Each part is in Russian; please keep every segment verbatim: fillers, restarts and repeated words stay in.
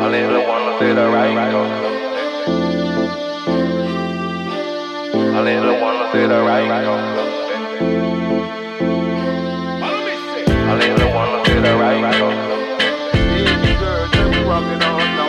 little wanna say the right note. I little wanna say the right note. I little wanna say the right note. Easy girl, just rockin' on now.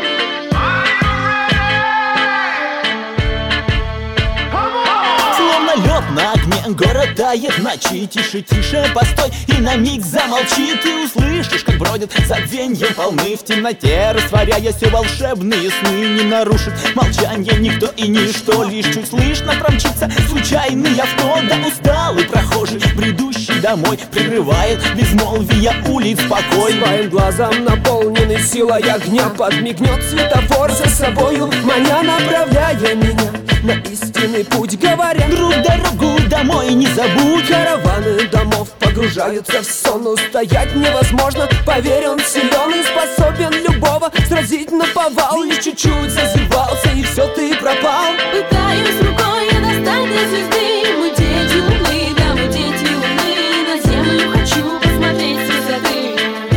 Словно лед на огне, город тает в ночи. Тише, тише, постой и на миг замолчи. Ты услышишь, как бродят забвенья волны в темноте, растворяя все волшебные сны. Не нарушит молчание никто и ничто, лишь чуть слышно промчится случайный авто. Да усталый прохожий, бредущий домой, прерывает безмолвие улиц покой. Своим глазом наполненный силой огня подмигнет светофор за собою, маня, направляя меня на истинный путь, говоря: друг, дорогу домой не забудь. Караваны домов погружаются в сон, устоять невозможно. Поверь, он силен и способен любого сразить наповал. Лишь чуть-чуть зазевался, и все, ты пропал. Пытаюсь рукой я достать до звезды. Мы дети луны, да, мы дети луны. На землю хочу посмотреть с высоты.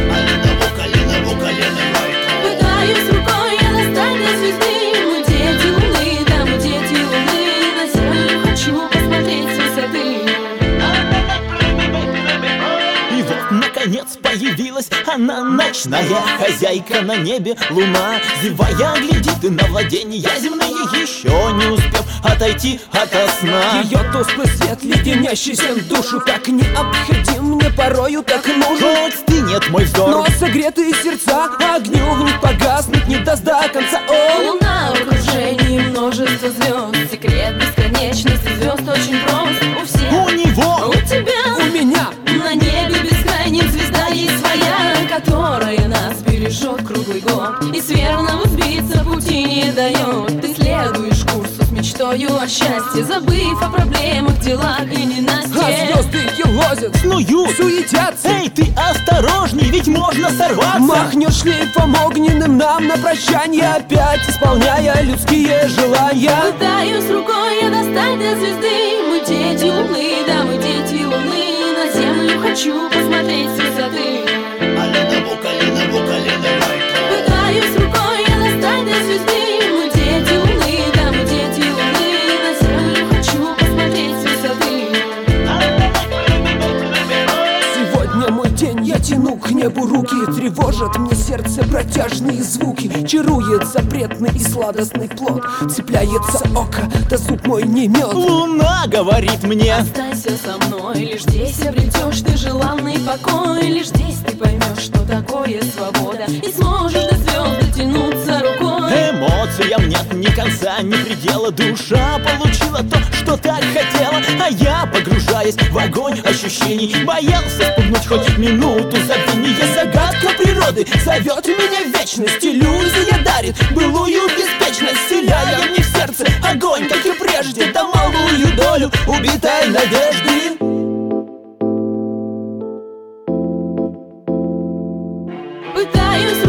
Пытаюсь рукой я достать до звезды. Мы дети луны, да, мы дети луны. На землю хочу посмотреть с высоты. И вот, наконец, появилась она, ночная хозяйка на небе, луна. Зевая, глядит и на владения земные, еще не успев отойти ото сна. Ее тусклый свет, леденящийся душу, так необходим, мне порою так нужен. Хоть стынет мой взор, но согретые сердца огню в них погаснуть не даст до конца. О, Луна в окружении множество звезд. Секрет бесконечности звезд очень прост. У всех, у него, у тебя, у меня на небе бескрайнем звезда есть своя, которая нас бережет круглый год и с верного сбиться пути не дает. Ты следуешь курсу с мечтою о счастье, забыв о проблемах, делах и а ненастье. звезды елозят, снуют, суетятся. Эй, ты осторожней, ведь можно сорваться. Махнешь шлейфом огненным нам на прощанье, опять исполняя людские желания. Пытаюсь рукой я достать до звезды. Мы дети луны, да, мы дети луны. На землю хочу посмотреть с высоты. Пытаюсь рукой я достать до звезды. Мы дети луны, да, мы дети луны. На землю хочу посмотреть с высоты. Сегодня мой день, я тяну к небу руки. Тревожат мне сердце протяжные звуки. Чарует запретный и сладостный плод. Цепляется око, да зуб мой не мед. Луна говорит мне: останься со мной, лишь здесь обретешь ты желанный покой. Лишь здесь ты поймешь, что такое свобода, и сможешь до звезд дотянуться рукой. эмоциям нет ни конца, ни предела. Душа получила то, что так хотела, а я, погружаясь в огонь ощущений, боялся спугнуть хоть минуту забвения. Загадка природы зовет меня в вечность, иллюзия дарит былую беспечность, вселяя мне в сердце огонь, как и прежде, да малую долю убитой надежды. Пытаюсь